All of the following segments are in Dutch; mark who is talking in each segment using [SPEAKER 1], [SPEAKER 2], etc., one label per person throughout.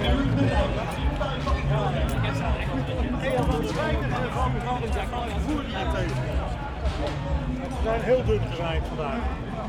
[SPEAKER 1] We zijn heel dun terrein vandaag.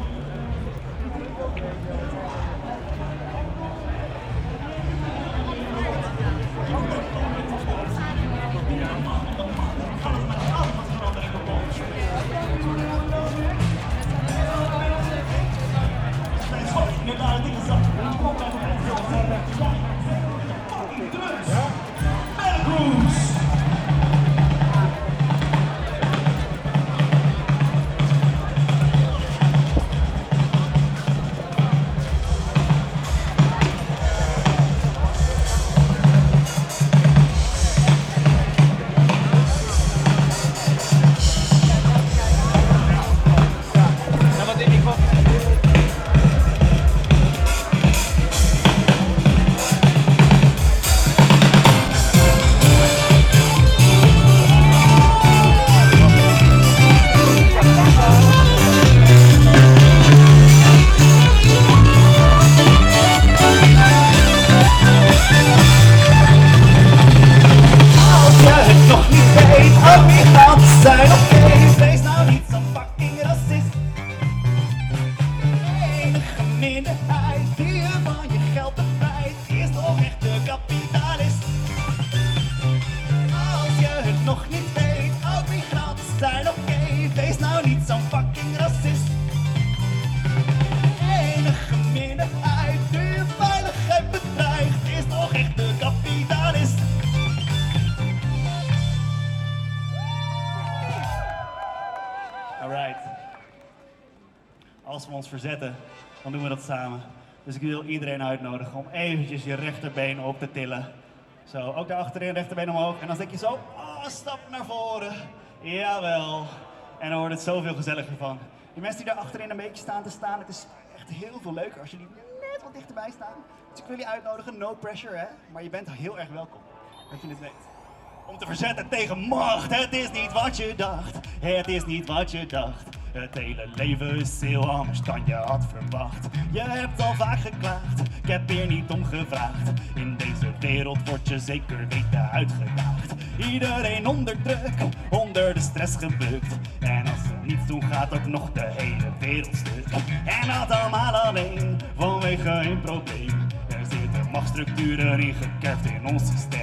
[SPEAKER 2] Als we ons verzetten, dan doen we dat samen. Dus ik wil iedereen uitnodigen om eventjes je rechterbeen op te tillen. Zo, ook daar achterin, rechterbeen omhoog. En dan zet je zo, stap naar voren. Jawel. En dan wordt het zoveel gezelliger van. Die mensen die daar achterin een beetje staan te staan, het is echt heel veel leuker als jullie net wat dichterbij staan. Dus ik wil je uitnodigen, no pressure hè. Maar je bent heel erg welkom, dat je het weet. Om te verzetten tegen macht, het is niet wat je dacht. Het is niet wat je dacht. Het hele leven is heel anders dan je had verwacht. Je hebt al vaak geklaagd, ik heb hier niet om gevraagd. In deze wereld word je zeker weten uitgedaagd. Iedereen onder druk, onder de stress gebukt. En als ze niets doen gaat ook nog de hele wereld stuk. En dat allemaal alleen, vanwege een probleem. Er zitten machtsstructuren ingekerfd in ons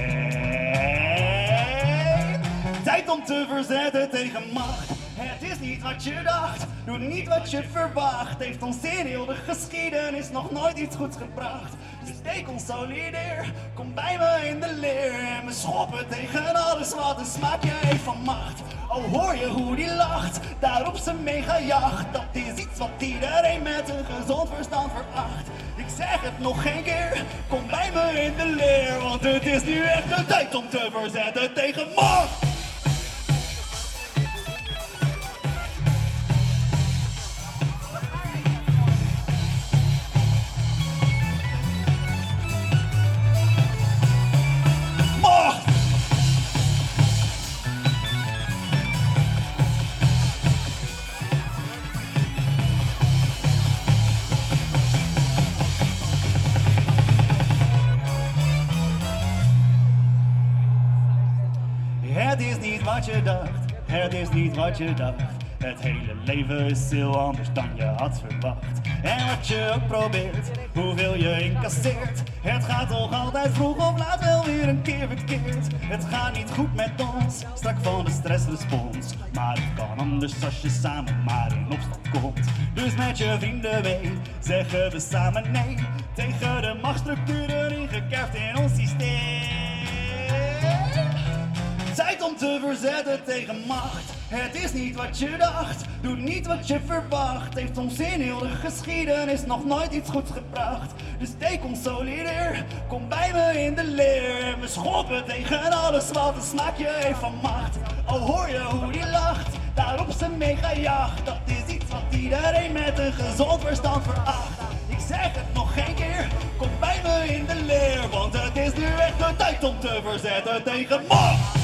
[SPEAKER 2] systeem. Tijd om te verzetten tegen macht. Het is niet wat je dacht, doe niet wat je verwacht. Heeft ons in heel de geschiedenis nog nooit iets goeds gebracht. Dus deconsolideer, kom bij me in de leer. En we schoppen tegen alles wat een smaakje heeft van macht. Oh, hoor je hoe die lacht, daarop zijn megajacht. Dat is iets wat iedereen met een gezond verstand veracht. Ik zeg het nog geen keer, kom bij me in de leer. Want het is nu echt de tijd om te verzetten tegen macht. Het is niet wat je dacht, het is niet wat je dacht. Het hele leven is heel anders dan je had verwacht. En wat je ook probeert, hoeveel je incasseert. Het gaat toch altijd vroeg of laat wel weer een keer verkeerd. Het gaat niet goed met ons, strak van de stressrespons. Maar het kan anders als je samen maar in opstand komt. Dus met je vrienden mee, zeggen we samen nee. Tegen de machtsstructuren ingekerfd in ons systeem. Tijd om te verzetten tegen macht. Het is niet wat je dacht, doe niet wat je verwacht. Heeft ons in heel de geschiedenis nog nooit iets goeds gebracht. Dus deconsolideer, kom bij me in de leer. En we schoppen tegen alles wat een smaakje heeft van macht. Oh, hoor je hoe die lacht, daarop zijn megajacht. Dat is iets wat iedereen met een gezond verstand veracht. Ik zeg het nog geen keer, kom bij me in de leer. Want het is nu echt de tijd om te verzetten tegen macht.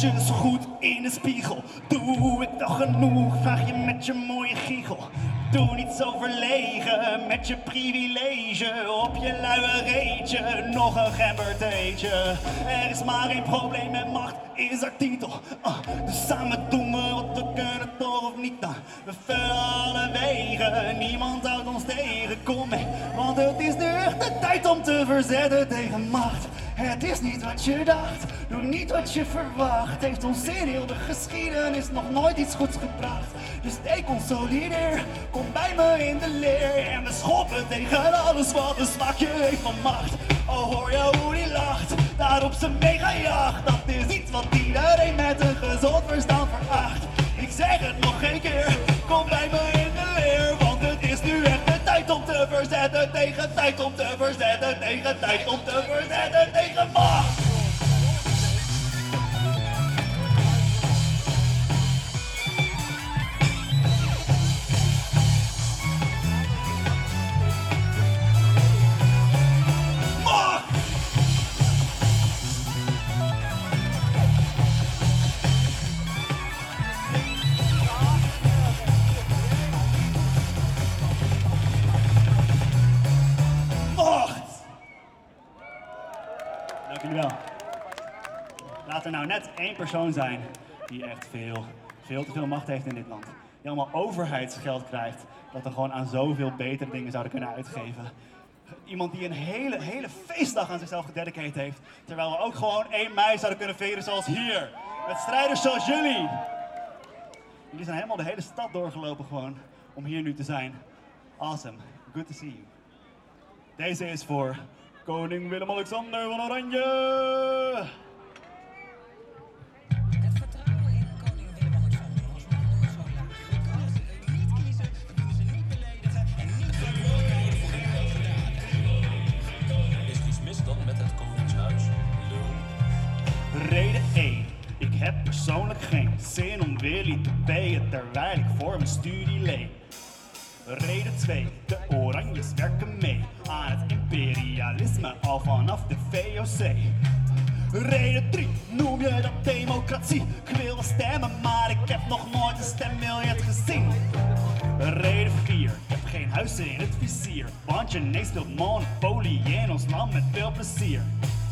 [SPEAKER 2] je zo goed in de spiegel? Doe ik toch genoeg? Vraag je met je mooie giegel. Doe niet zo verlegen met je privilege. Op je luie reetje, nog een gembertheetje. Er is maar één probleem met macht, is haar titel. Dus samen doen we wat we kunnen, toch of niet dan. We vullen alle wegen, niemand houdt ons tegen. Kom mee, want het is nu echt de tijd om te verzetten tegen macht. Het is niet wat je dacht, doe niet wat je verwacht. Heeft ons in heel de geschiedenis nog nooit iets goeds gebracht. Dus steek ons solidair, kom bij me in de leer. En we schoppen tegen alles wat een smaakje heeft van macht. Oh, hoor je hoe die lacht, daar op zijn megajacht. Dat is iets wat iedereen met een gezond verstand veracht. Ik zeg het nog een keer, kom bij me in de leer. Want het is nu echt de tijd om te verzetten tegen, tijd om te verzetten tegen, tijd om te verzetten tegen macht. Dank jullie wel. Laat er nou net één persoon zijn die echt veel te veel macht heeft in dit land. Die allemaal overheidsgeld krijgt, dat er gewoon aan zoveel betere dingen zouden kunnen uitgeven. Iemand die een hele feestdag aan zichzelf gededicateerd heeft, terwijl we ook gewoon 1 mei zouden kunnen vieren zoals hier. Met strijders zoals jullie. Jullie zijn helemaal de hele stad doorgelopen gewoon om hier nu te zijn. Awesome. Good to see you. Deze is voor koning Willem-Alexander van Oranje.
[SPEAKER 3] Het vertrouwen in koning Willem-Alexander was nog nooit zo laag. Ik kan ze niet kiezen, ik wil ze niet beledigen en niet verantwoorden voor hun overdaden.
[SPEAKER 4] Is er iets mis dan met het Koningshuis? Lul.
[SPEAKER 2] Reden 1. Ik heb persoonlijk geen zin om Willy te payen terwijl ik voor mijn studie leen. Reden 2. De Oranjes werken mee aan het imperialisme al vanaf de VOC. Reden 3. Noem je dat democratie? Ik wil wel stemmen, maar ik heb nog nooit een stembiljet gezien. Reden 4. Ik heb geen huizen in het vizier, want je nee speelt Monopoly in ons land met veel plezier.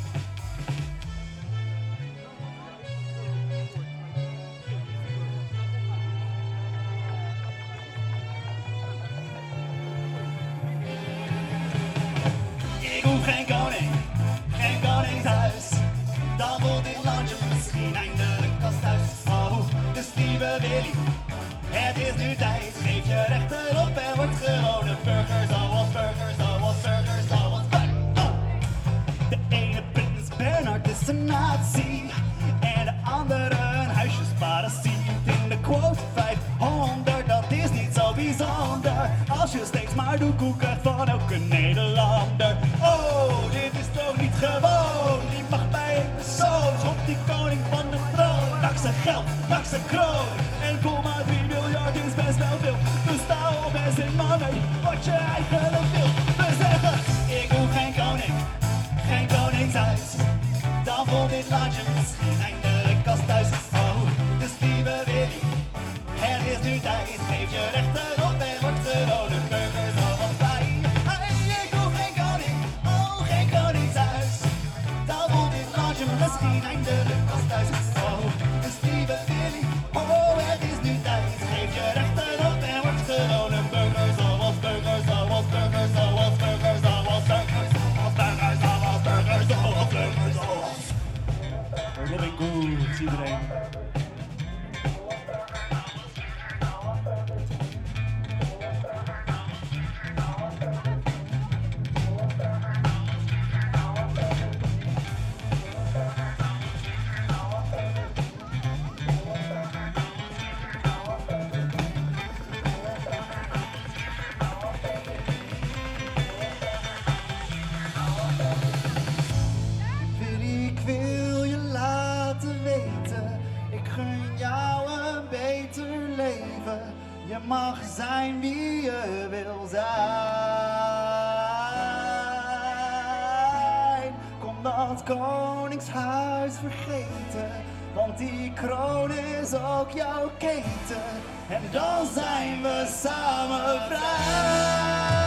[SPEAKER 2] Ik hoef geen koning, geen koningshuis. Dan voelt dit landje misschien eindelijk als thuis. Oh, dus lieve Willy, het is nu tijd. Geef je rechten op en word gewoon een burger zoals burger, zoals burger, zoals wij. Oh. De ene prins Bernhard is een nazi en de andere een huisjesparasiet. In de quote 500, dat is niet zo bijzonder. Als je steeds maar doekoe krijgt van elke Nederlander. Oh, dit is toch niet gewoon. Die mag bij één persoon. Schop die koning van de troon. Nak zijn geld, nak zijn kroon. 1,3 miljard is best wel veel. Dus sta op en zing maar mee wat je eigenlijk wil. We zeggen, ik hoef geen koning, geen koningshuis. Dan voelt dit landje misschien eindelijk als thuis. Oh, dus lieve Willy, het is nu tijd. Geef je rechten op en word gewoon een burger zoals wij. Hey, ik hoef geen koning, oh geen koningshuis. Dan voelt dit landje misschien eindelijk als thuis. Oh, dus lieve Willy, oh het is nu tijd. Geef je rechten op en word gewoon een burger zoals burger, zoals burger, zoals burger, zoals burger, zoals burger, zoals burger, zoals burger, zoals. Robin Good, iedereen. Willy, ik wil je laten weten, ik gun jou een beter leven. Je mag zijn wie je wil zijn. Kom dat koningshuis vergeten, want die kroon is ook jouw keten. En dan zijn we samen vrij.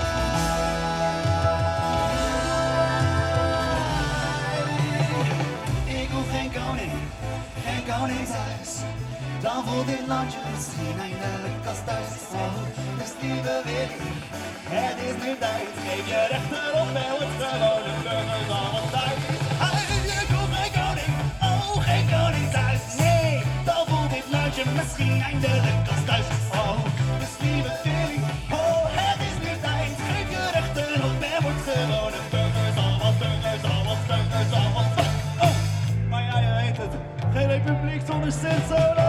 [SPEAKER 2] Ik hoef geen koning, geen koningshuis. Dan voelt dit landje misschien eindelijk als thuis. Oh, dus lieve Willy, het is nu tijd. Geef je rechten op en wordt gewone burgers allemaal thuis. Ik hoef geen koning, oh geen koningshuis. Nee, dan voelt dit landje misschien eindelijk als thuis. Oh, dus lieve Willy, oh het is nu tijd. Geef je rechten op en wordt gewone burgers allemaal burgers allemaal burgers allemaal thuis. Oh, maar ja, je weet het. Geen republiek zonder Sint-Solo!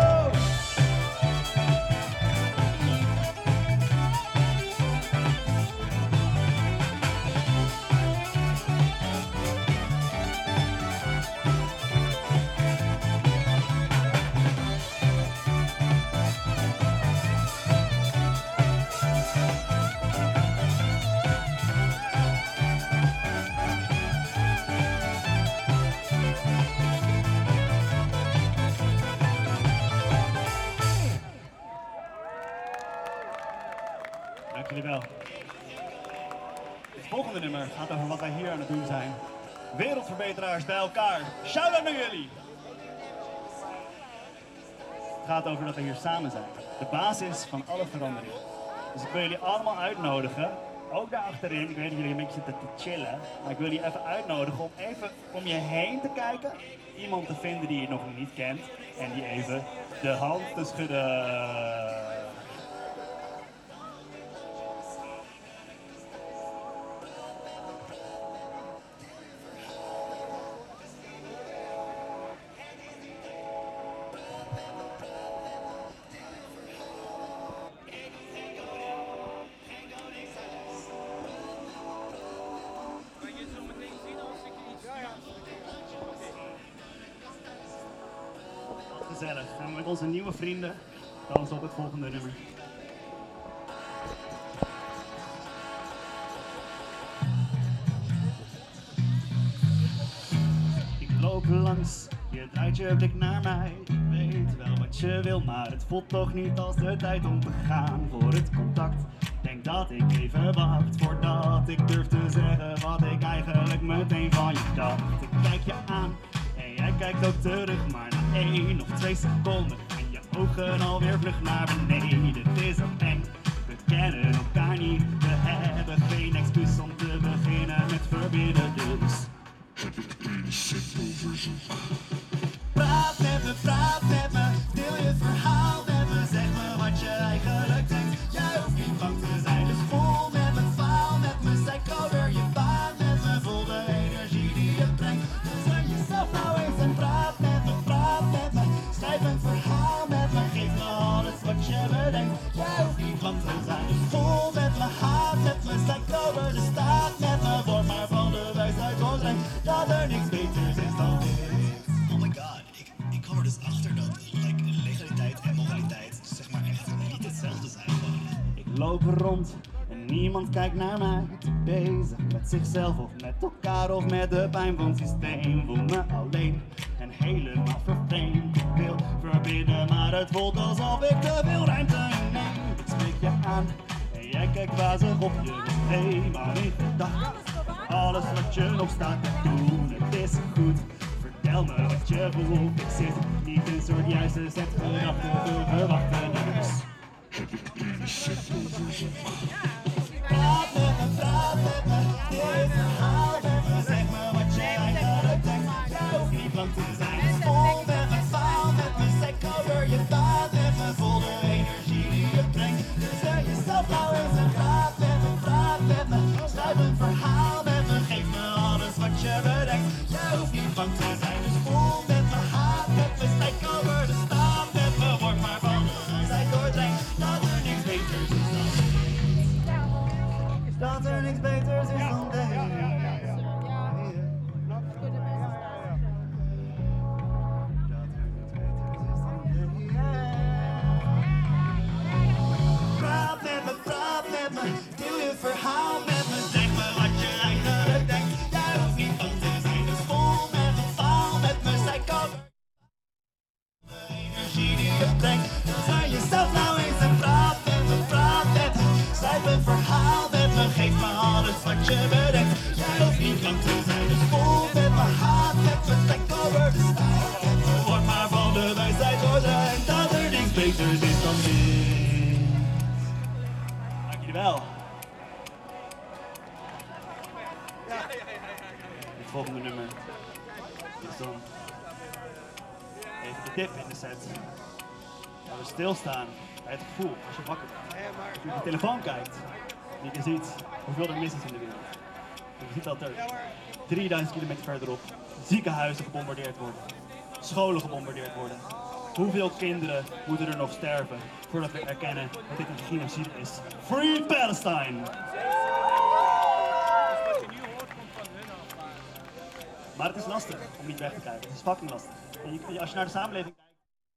[SPEAKER 2] Dank jullie wel. Het volgende nummer gaat over wat wij hier aan het doen zijn. Wereldverbeteraars bij elkaar. Shout-out naar jullie! Het gaat over dat we hier samen zijn. De basis van alle verandering. Dus ik wil jullie allemaal uitnodigen. Ook daar achterin, ik weet dat jullie een beetje zitten te chillen. Maar ik wil jullie even uitnodigen om even om je heen te kijken. Iemand te vinden die je nog niet kent. En die even de hand te schudden. Gezellig. Gaan we met onze nieuwe vrienden dansen op het volgende nummer. Ik loop langs, je draait je blik naar mij. Ik weet wel wat je wil, maar het voelt toch niet als de tijd om te gaan voor het contact. Denk dat ik even wacht voordat ik durf te zeggen wat ik eigenlijk meteen van je dacht. Ik kijk je aan. Jij kijkt ook terug, maar na 1 of 2 seconden en je ogen alweer vlug naar beneden. Het is al eng, we kennen elkaar niet. We hebben geen excuus om te beginnen met verbinden, dus praat met me, deel je verhaal met me. Zeg me wat je eigenlijk denkt, jij hoeft niet bang te zijn. Dus vol met me, faal met me, zij cover je baan met me. Voel de energie die je brengt. Jezelf nou eens en praat met me, schrijf een verhaal met me, geef me alles wat je bedenkt. Jij hoeft niet bang te zijn, dus vol met me, haat met me, sta over de staat met me. Word maar van de wijsheid doordrenkt, dat er niks beters is dan dit.
[SPEAKER 5] Oh my god, ik kwam er dus achter dat legaliteit en moraliteit zeg maar echt niet hetzelfde zijn.
[SPEAKER 2] Ik loop rond en niemand kijkt naar mij. Te bezig met zichzelf of met elkaar of met de pijn van het systeem. Voel me alleen en helemaal vervreemd. Ik wil verbinden, maar het voelt alsof ik te veel ruimte inneem. Ik spreek je aan en jij kijkt wazig op je helemaal in gedachten. Alles wat je nog staat te doen, het is goed. Vertel me wat je voelt. Ik zit niet in een soort juiste set gedachten te verwachten. Dus praat met me, deel je verhaal met me. Zeg me wat jij eigenlijk denkt, jij hoeft niet bang te zijn. Dus vol met me, faal met me, zeg over je baat met me. Voel de energie die je brengt. Dus stel jezelf nou eens en praat met me, schrijf een verhaal met me. Geef me alles wat je bedenkt, jij hoeft niet bang te zijn. Dus vol met me, haat met me, strijk over de staat met me. Word maar van de wijsheid doordrenkt, dat er niks beters is dan dit. Dat er niks beters is dan dit. Dus dan even de dip in de set. Waar we stilstaan bij het gevoel als je wakker bent. Als je op je telefoon kijkt en je ziet hoeveel er mis is in de wereld. Je ziet dat er 3000 kilometer verderop ziekenhuizen gebombardeerd worden, scholen gebombardeerd worden. Hoeveel kinderen moeten er nog sterven voordat we erkennen dat dit een genocide is? Free Palestine! Maar het is lastig om niet weg te kijken. Het is fucking lastig. En als je naar de samenleving kijkt.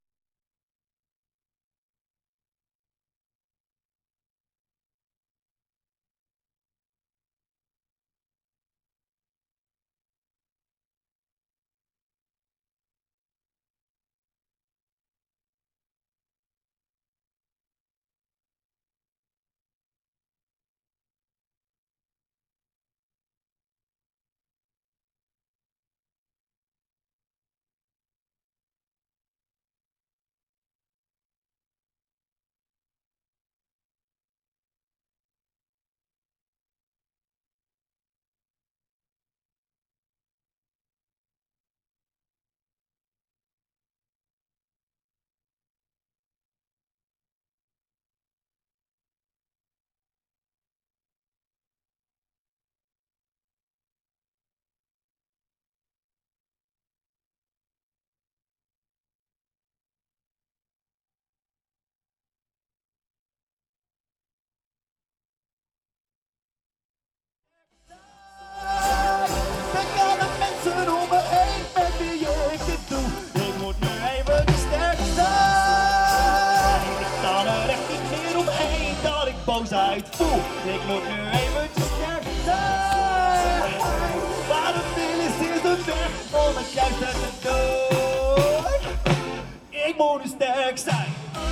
[SPEAKER 2] Boosheid voel. Ik moet nu eventjes sterk zijn. Maar de finish is de weg om het juiste te doen. Ik moet nu sterk zijn.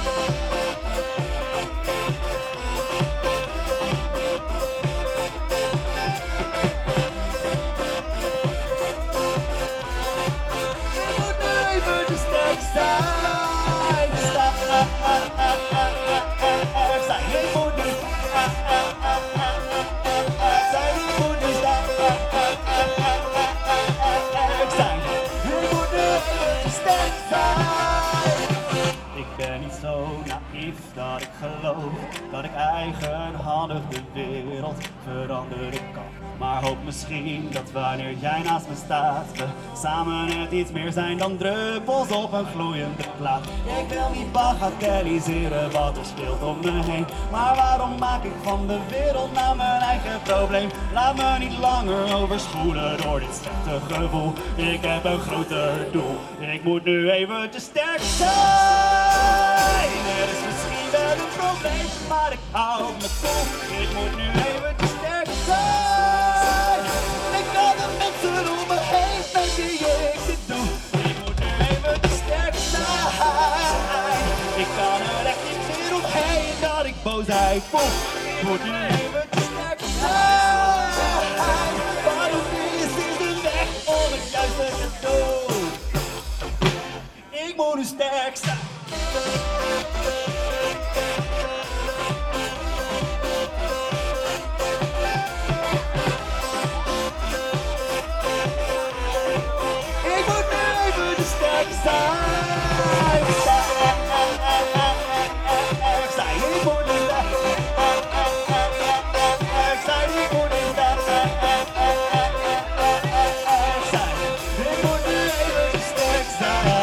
[SPEAKER 2] Ik moet nu eventjes sterk zijn. Ik ben niet zo naïef dat ik geloof dat ik eigenhandig de wereld veranderen kan. Maar hoop misschien dat wanneer jij naast me staat, we samen net iets meer zijn dan druppels op een gloeiende plaat. Ik wil niet bagatelliseren wat er speelt om me heen, maar waarom maak ik van de wereld nou mijn eigen probleem? Laat me niet langer overspoelen door dit slechte gevoel. Ik heb een groter doel. Ik moet nu eventjes sterk zijn. Er is misschien wel een probleem, maar ik hou me cool. Ik moet nu eventjes sterk zijn. Ik kan de mensen om me heen met wie ik dit doe. Ik moet nu eventjes sterk zijn. Ik kan er echt niet meer omheen dat ik boosheid voel. Ik moet nu eventjes sterk zijn. Waarom is dit de weg om het juiste te doen? Ik moet nu sterk zijn. Ik moet nu even sterk zijn. Ik moet nu sterk zijn. Ik moet nu sterk zijn. Ik moet nu even sterk zijn.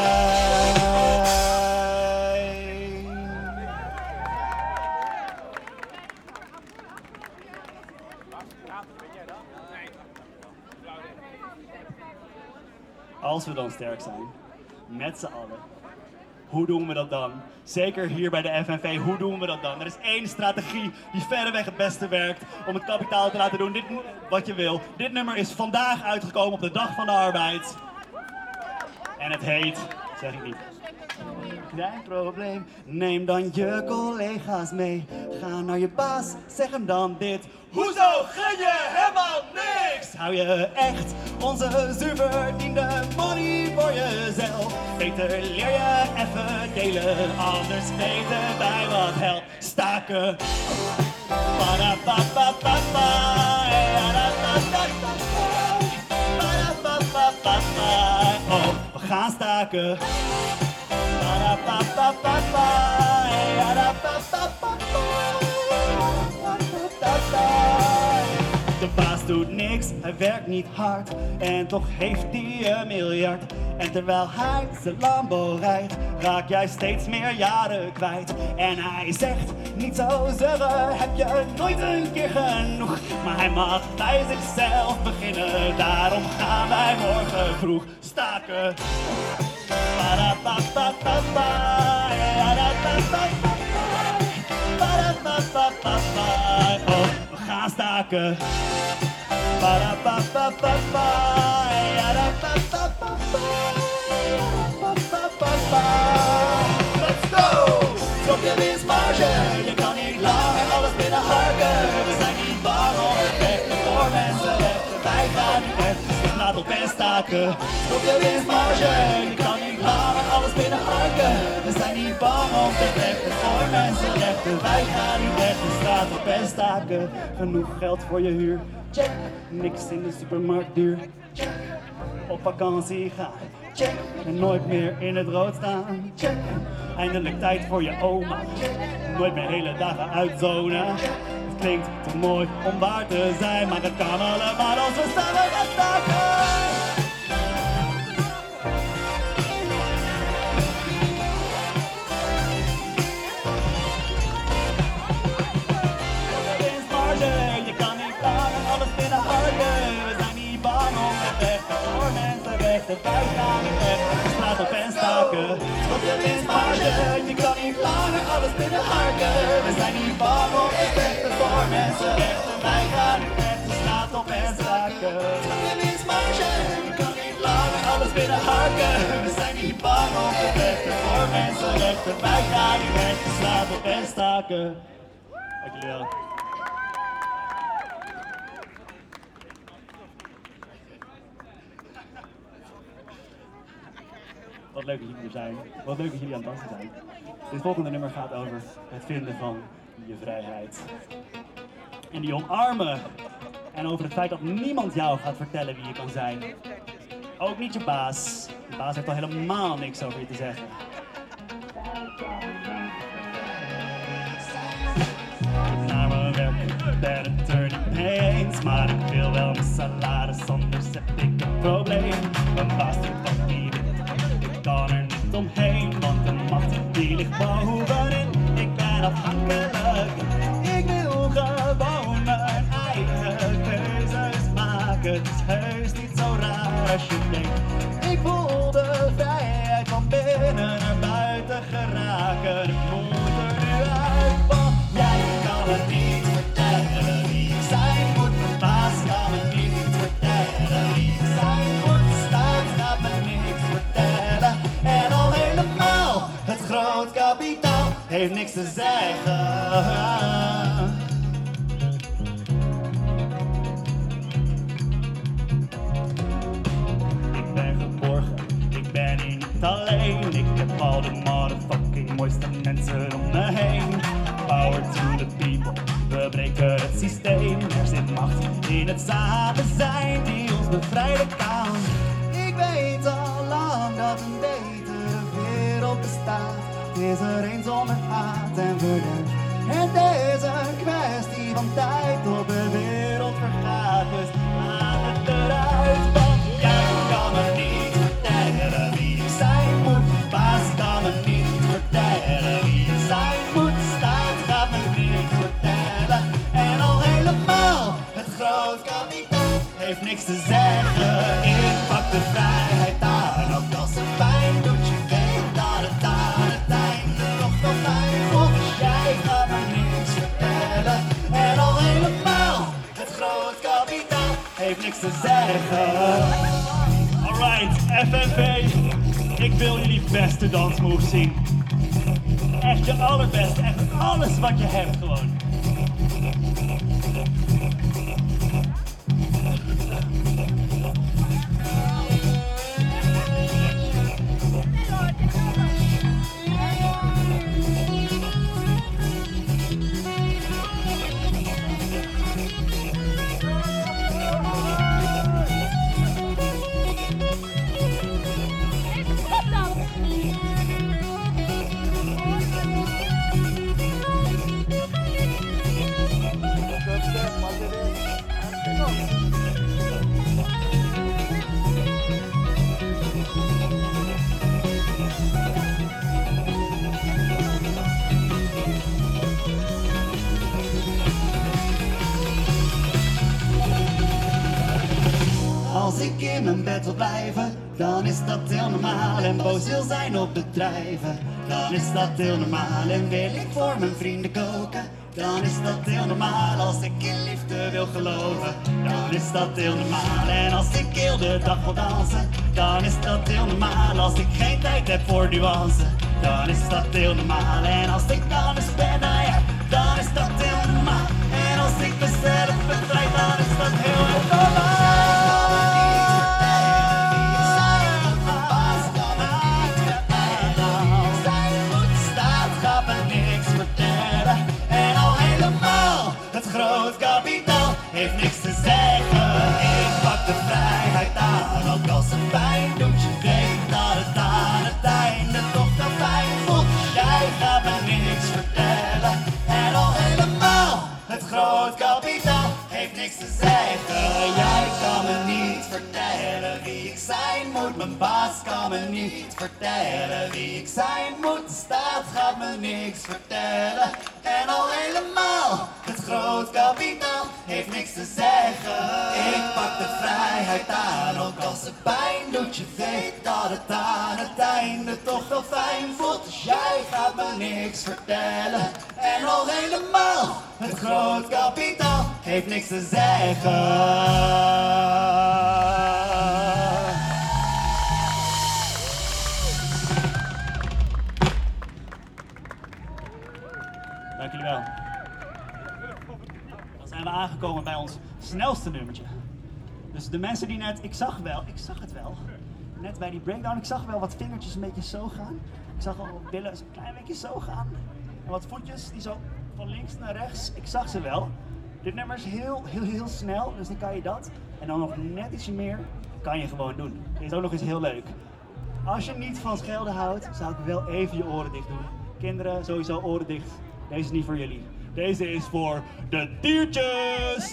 [SPEAKER 2] Als we dan sterk zijn, met z'n allen, hoe doen we dat dan? Zeker hier bij de FNV, hoe doen we dat dan? Er is één strategie die verreweg het beste werkt om het kapitaal te laten doen wat je wil. Dit nummer is vandaag uitgekomen op de Dag van de Arbeid. En het heet, zeg ik niet. Klein probleem, neem dan je collega's mee. Ga naar je baas, zeg hem dan dit. Hoezo gun je helemaal niks? Hou je echt onze zuurverdiende money voor jezelf? Beter leer je even delen, anders weten wij wat helpt. Staken. Ba-da-ba-ba-ba-ba. Ja-da-da-da-da-da. Ba-da-ba-ba-ba. gaan staken. De baas doet niks, hij werkt niet hard en toch heeft hij een miljard. En terwijl hij zijn Lambo rijdt, raak jij steeds meer jaren kwijt. En hij zegt, niet zo zeuren, heb je nooit een keer genoeg. Maar hij mag bij zichzelf beginnen, daarom gaan wij morgen vroeg staken. Oh, we gaan staken. Let's go! Stop je winstmarge, je kan niet langer alles binnen harken. We zijn niet bang om het weg voor mensen weg. Wij gaan nu weg, dus laat op en staken. Stop je winstmarge, je kan niet langer alles binnen harken. We zijn niet bang om te vechten voor mensenrechten. Wij gaan nu weg, de straat op en staken. Genoeg geld voor je huur, check. Niks in de supermarkt duur, check. Op vakantie gaan, check. En nooit meer in het rood staan, check. Eindelijk tijd voor je oma, check. Nooit meer hele dagen uitzonen. Het klinkt te mooi om waar te zijn, maar het kan allemaal als we samen gaan staken. Je kan niet langer alles binnen harken. We zijn niet bang om te vechten voor mensenrechten. Wij gaan niet weg, de straat op en staken. Stop je winstmarge, je kan niet langer alles binnen harken. We zijn niet bang om te vechten voor mensenrechten. Wij gaan niet weg, de straat op en staken. Stop je winstmarge, je kan niet langer alles binnen harken. We zijn niet bang om te vechten voor mensenrechten. Wij gaan niet weg, de straat op en staken. Dank jullie wel. Wat leuk dat jullie er zijn. Wat leuk dat jullie aan het dansen zijn. Dit volgende nummer gaat over het vinden van je vrijheid. En die omarmen. En over het feit dat niemand jou gaat vertellen wie je kan zijn. Ook niet je baas. De baas heeft al helemaal niks over je te zeggen. Naar mijn werk, ben het er niet mee eens. Maar ik wil wel mijn salaris, anders heb ik een probleem. Mijn baas doet wat niet. Ik kan er niet omheen, want de macht die ligt bovenin. Ik ben afhankelijk, ik wil gewoon mijn eigen keuzes maken. Het is heus niet zo raar als je denkt. Ik voel de vrijheid van binnen naar buiten geraken. Ik moet er nu uit, want jij kan het niet vertellen wie ik zijn moet. Mijn baas kan het niet vertellen wie ik zijn moet. De staat gaat me niks vertellen. En al helemaal het groot kapitaal heeft niks te zeggen. Ik ben geborgen, ik ben hier niet alleen. Ik heb al de motherfucking mooiste mensen om me heen. Power to the people, we breken het systeem. Er zit macht in het samen zijn die ons bevrijden kan. Ik weet al lang dat een betere wereld bestaat. Het is er een zonder haat en verderf. Het is een kwestie van tijd tot de wereld vergaat. Dus laat het eruit, want jij kan me niet vertellen wie ik zijn moet. Baas kan me niet vertellen wie ik zijn moet. Staat gaat me niks vertellen. En al helemaal het groot kapitaal heeft niks te zeggen. Ik pak de vrijheid aan, ook als het pijn doet. Je weet dat het aan het einde nog van mij voelt. Dus jij gaat me niks vertellen. En al helemaal het groot kapitaal heeft niks te zeggen. Alright, FNV, ik wil jullie beste dansmove zien. Echt je allerbeste, echt alles wat je hebt gewoon. Als ik in mijn bed wil blijven, dan is dat heel normaal. En boos wil zijn op bedrijven, dan is dat heel normaal. En wil ik voor mijn vrienden koken, dan is dat heel normaal. Als ik in liefde wil geloven, dan is dat heel normaal. En als ik heel de dag wil dansen, dan is dat heel normaal. Als ik geen tijd heb voor nuance, dan is dat heel normaal. En als ik dan eens ben, nou ja, dan is dat heel normaal. En als ik mezelf bevrijd, dan is dat heel erg normaal. Groot kapitaal heeft niks te zeggen. Ik pak de vrijheid aan, ook als het pijn doet. Je weet dat het aan het einde toch wel fijn voelt. Jij gaat me niks vertellen. En al helemaal, het groot kapitaal heeft niks te zeggen. Jij kan me niet vertellen wie ik zijn moet. Mijn baas kan me niet vertellen wie ik zijn moet. De staat gaat me niks vertellen. En al helemaal, het groot kapitaal heeft niks te zeggen. Ik pak de vrijheid aan, ook als het pijn doet. Je weet dat het aan het einde toch wel fijn voelt. Dus jij gaat me niks vertellen. En al helemaal, het groot kapitaal heeft niks te zeggen. Dank jullie wel. Dan zijn we aangekomen bij ons snelste nummertje. Dus de mensen die net, ik zag het wel. Net bij die breakdown, ik zag wel wat vingertjes een beetje zo gaan. Ik zag al wat billen een klein beetje zo gaan. En wat voetjes die zo van links naar rechts, ik zag ze wel. Dit nummer is heel snel, dus dan kan je dat. En dan nog net ietsje meer, kan je gewoon doen. Dit is ook nog eens heel leuk. Als je niet van schelden houdt, zou ik wel even je oren dicht doen. Kinderen, sowieso oren dicht. Deze is niet voor jullie. Deze is voor de diertjes!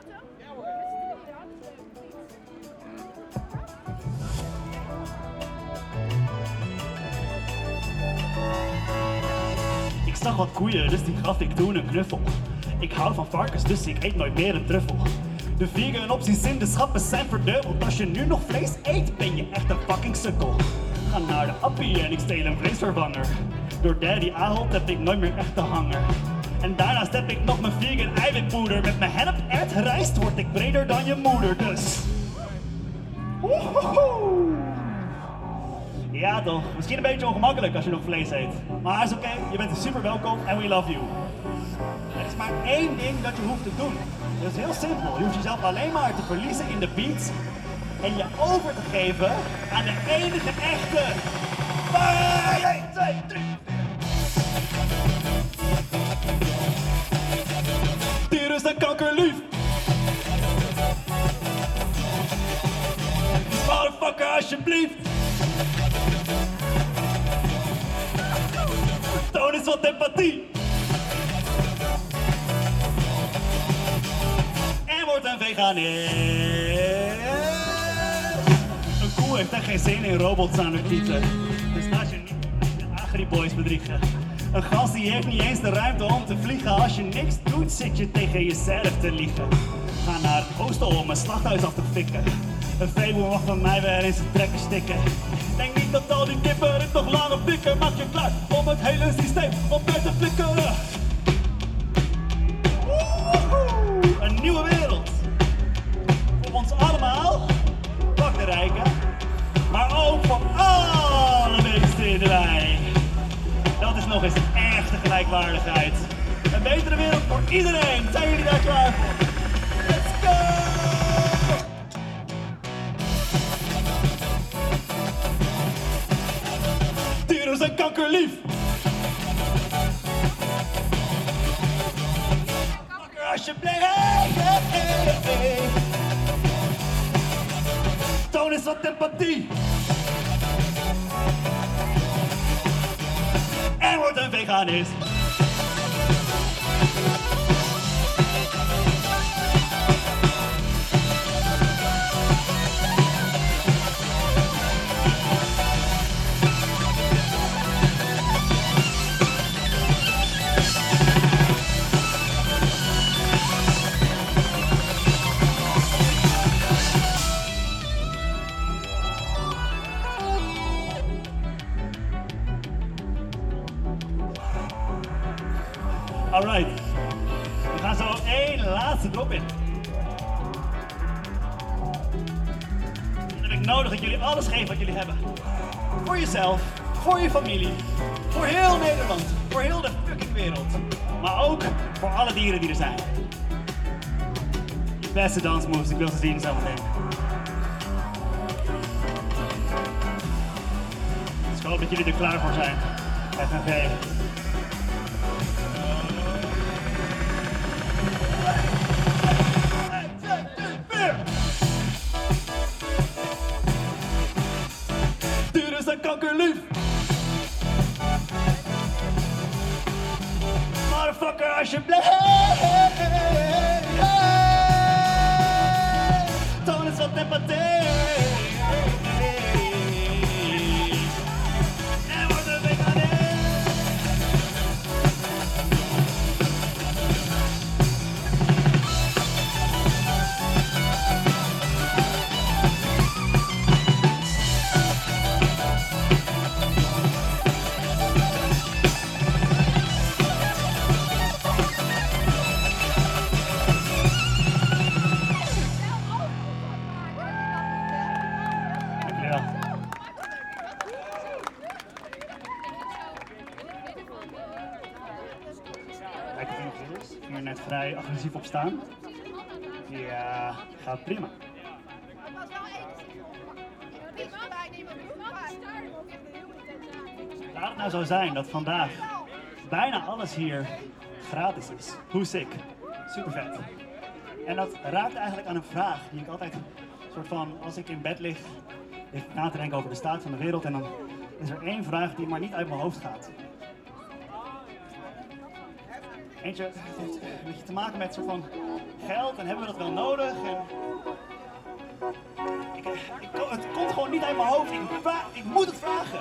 [SPEAKER 2] Ik zag wat koeien, dus die gaf ik toen een knuffel. Ik hou van varkens, dus ik eet nooit meer een truffel. De vegan opties in de schappen zijn verdubbeld. Als je nu nog vlees eet, ben je echt een fucking sukkel. Ga naar de appie en ik steel een vleesvervanger. Door Daddy Ahold heb ik nooit meer echt de hanger. En daarnaast heb ik nog mijn vegan eiwitpoeder. Met mijn hennep rijst word ik breder dan je moeder, dus... Woehoe. Ja toch, misschien een beetje ongemakkelijk als je nog vlees eet. Maar is oké, je bent super welkom en we love you. Er is maar één ding dat je hoeft te doen. Dat is heel simpel, je hoeft jezelf alleen maar te verliezen in de beat. En je over te geven aan de enige echte... 1, 2, 3... Dier is een kankerlief. Motherfucker, alsjeblieft. Toon eens wat empathie. En word een veganist. Een koe heeft echt geen zin in robots aan de kieten. Dus laat je niet de agriboys bedriegen. Een gast die heeft niet eens de ruimte om te vliegen. Als je niks doet, zit je tegen jezelf te liegen. Ga naar het oosten om een slachthuis af te fikken. Een veeboer mag van mij weer in zijn trekken stikken. Denk niet dat al die kippen het nog langer pikken. Maak je klaar om het hele systeem op uit te flikkeren. Een nieuwe wereld. Voor ons allemaal. Pak de rijken. Maar ook voor alle beesten in de wei. Dat is nog eens echte gelijkwaardigheid. Een betere wereld voor iedereen. Zijn jullie daar klaar voor? Let's go! Dieren zijn kankerlief. Makker alsjeblieft. Hey. Toon eens wat empathie. gegaan is. Alright, we gaan zo één laatste drop in. Dan heb ik nodig dat jullie alles geven wat jullie hebben. Voor jezelf, voor je familie, voor heel Nederland, voor heel de fucking wereld. Maar ook voor alle dieren die er zijn. Je beste dansmoves, ik wil ze zien zometeen. Dus ik hoop dat jullie er klaar voor zijn. FNV. Stuur zijn kankerlief. Motherfucker, alsjeblieft. Toon eens wat empathie. En word een veganist. Dankjewel. Kijk, of iemand is. Ik ging er net vrij agressief op staan. Die gaat prima. Laat het nou zo zijn dat vandaag bijna alles hier gratis is. Hoe sick. Super vet. En dat raakt eigenlijk aan een vraag die ik altijd soort van, als ik in bed lig, even na te denken over de staat van de wereld. En dan is er één vraag die maar niet uit mijn hoofd gaat. Eentje heeft een beetje te maken met soort van geld en hebben we dat wel nodig? En het komt gewoon niet uit mijn hoofd. Ik moet het vragen.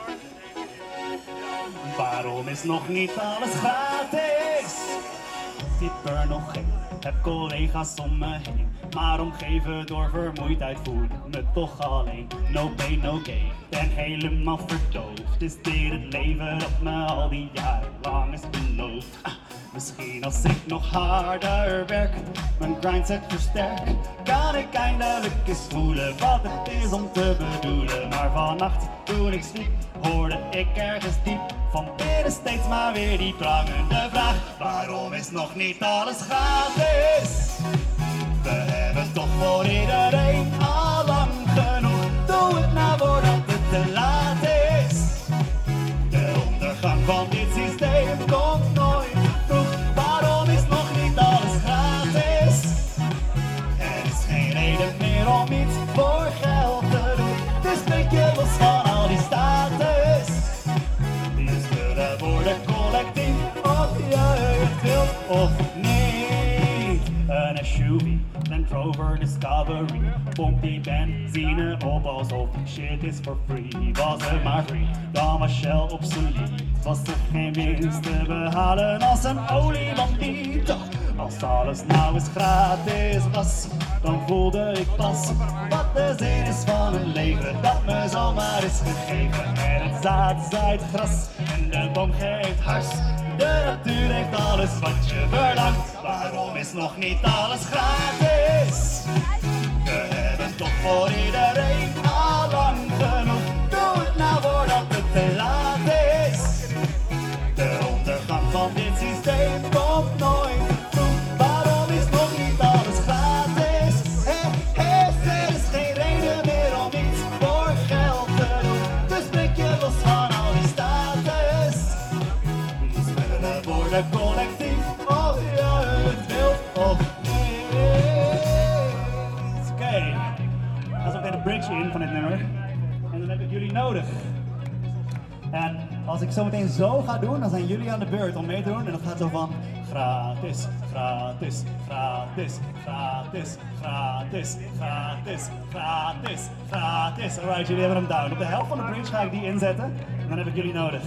[SPEAKER 2] Waarom is nog niet alles gratis? Typ er nog geen, heb collega's om me heen. Maar omgeven door vermoeidheid voel ik me toch alleen. No pain, no gain, ben helemaal verdoofd. Is dit het leven dat me al die jaren lang is beloofd? Misschien als ik nog harder werk, mijn grindset versterk, kan ik eindelijk eens voelen wat het is om te bedoelen. Maar vannacht toen ik sliep, hoorde ik ergens diep van binnen steeds maar weer die prangende vraag. Waarom is nog niet alles gratis? We hebben toch voor iedereen al lang genoeg. Doe het nou voordat het te laat is. De ondergang van dit systeem komt nooit vroeg. Waarom is nog niet alles gratis? Er is geen reden meer om iets voor geld te doen. Dus breek je los van al die status. Die spullen worden collectief, of je het wilt of niet. Een SUV, Land Rover Discovery, pompt die benzine op alsof shit is for free. Was het maar free, dan was Shell obsolet. Was er geen winst te behalen als een oliebandiet. Als alles nou eens gratis was, dan voelde ik pas wat de zin is van een leven dat me zomaar is gegeven. En het zaad zaait gras en de boom geeft hars. De natuur heeft alles wat je verlangt. Waarom is nog niet alles gratis? We hebben toch voor iedereen al lang genoeg. Doe het nou voordat het te laat is. De ondergang van dit systeem komt nooit vroeg. Waarom is nog niet alles gratis? Er is geen reden meer om iets voor geld te doen. Dus breek je los van al die status. Die spullen worden collectief, of je het wilt of niet. Oké, ik ga zo meteen de bridge in van dit nummer. En dan heb ik jullie nodig. En Als ik zo meteen zo ga doen, dan zijn jullie aan de beurt om mee te doen. En dat gaat zo van gratis, gratis, gratis, gratis, gratis, gratis, gratis, gratis. Alright, jullie hebben hem down. Op de helft van de bridge ga ik die inzetten. En dan heb ik jullie nodig.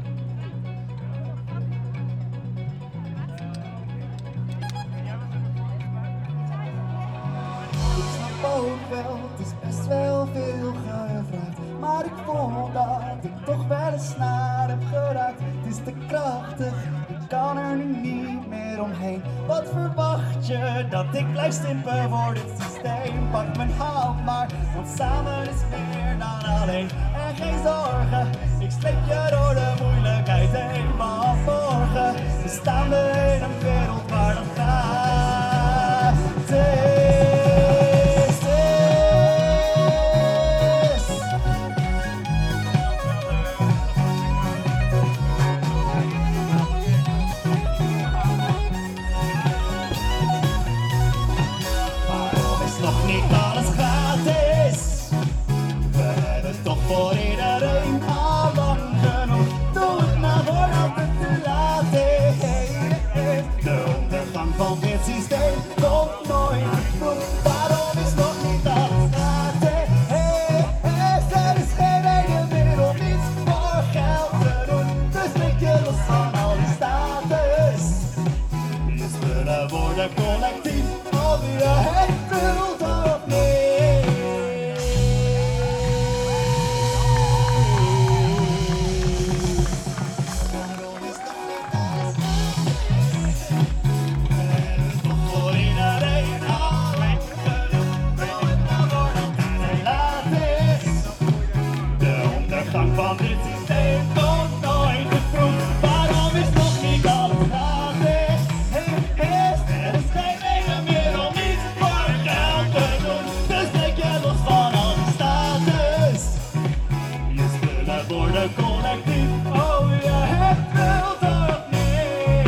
[SPEAKER 2] Ik snap ook wel, het is best wel veel gevraagd. Maar ik vond dat ik toch wel eens naar heb geraakt. Het is te krachtig, ik kan er nu niet meer omheen. Wat verwacht je, dat ik blijf stimpen voor dit systeem? Pak mijn hand maar, want samen is meer dan alleen. En geen zorgen, ik sleep je door de moeilijkheid heen. Want morgen staan we in een wereld waar dat gratis is. Nog niet alles gratis. We hebben toch voor iedereen al lang genoeg. Doe het maar voordat het te laat is. De ondergang van dit systeem komt nooit goed. Waarom is nog niet alles gratis? Er is geen ene wereld, niets voor geld te doen. Dus breek je los van al die status. Je spullen worden collectief. Al wie je heen wilt of niet. Waarom is nog niet alles gratis? We hebben toch voor iedereen al lang genoeg. Doe het maar voordat het te laat is. De ondergang van dit systeem komt nooit te vroeg. Waarom is nog niet alles gratis? Er is geen ene meer om iets voor geld te doen. Dus breek je los van al die status. Je spullen worden collectief. Oh, je hebt wilt of niet.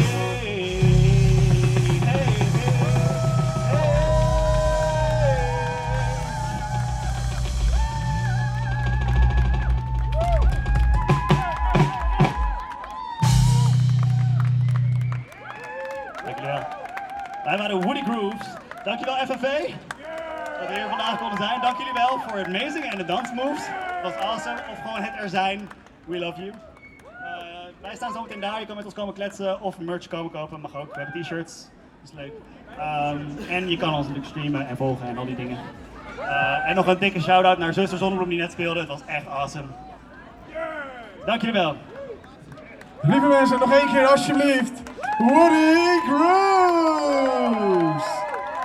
[SPEAKER 2] Dankjewel. Wij waren Woody Grooves. Dankjewel FNV. Dat we hier vandaag konden zijn. Dank jullie wel voor het meezingen en de dansmoves. Dat was awesome. Of gewoon het er zijn. We love you. Wij staan zo meteen daar. Je kan met ons komen kletsen of merch komen kopen. Mag ook. We hebben t-shirts. Dat is leuk. En je kan ons natuurlijk streamen en volgen en al die dingen. En nog een dikke shout-out naar Zuster Zonnebloem die net speelde. Het was echt awesome. Dank jullie wel.
[SPEAKER 6] Lieve mensen, nog één keer alsjeblieft. Woody Grooves!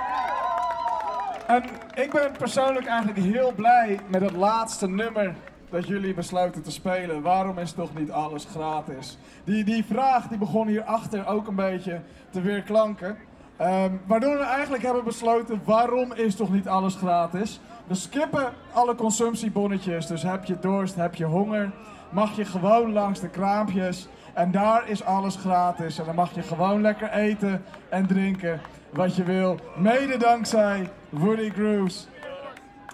[SPEAKER 6] En ik ben persoonlijk eigenlijk heel blij met het laatste nummer dat jullie besluiten te spelen. Waarom is toch niet alles gratis? Die vraag die begon hierachter ook een beetje te weerklanken. Waardoor we eigenlijk hebben besloten, waarom is toch niet alles gratis? We skippen alle consumptiebonnetjes, dus heb je dorst, heb je honger, mag je gewoon langs de kraampjes. En daar is alles gratis en dan mag je gewoon lekker eten en drinken wat je wil. Mede dankzij Woody Grooves.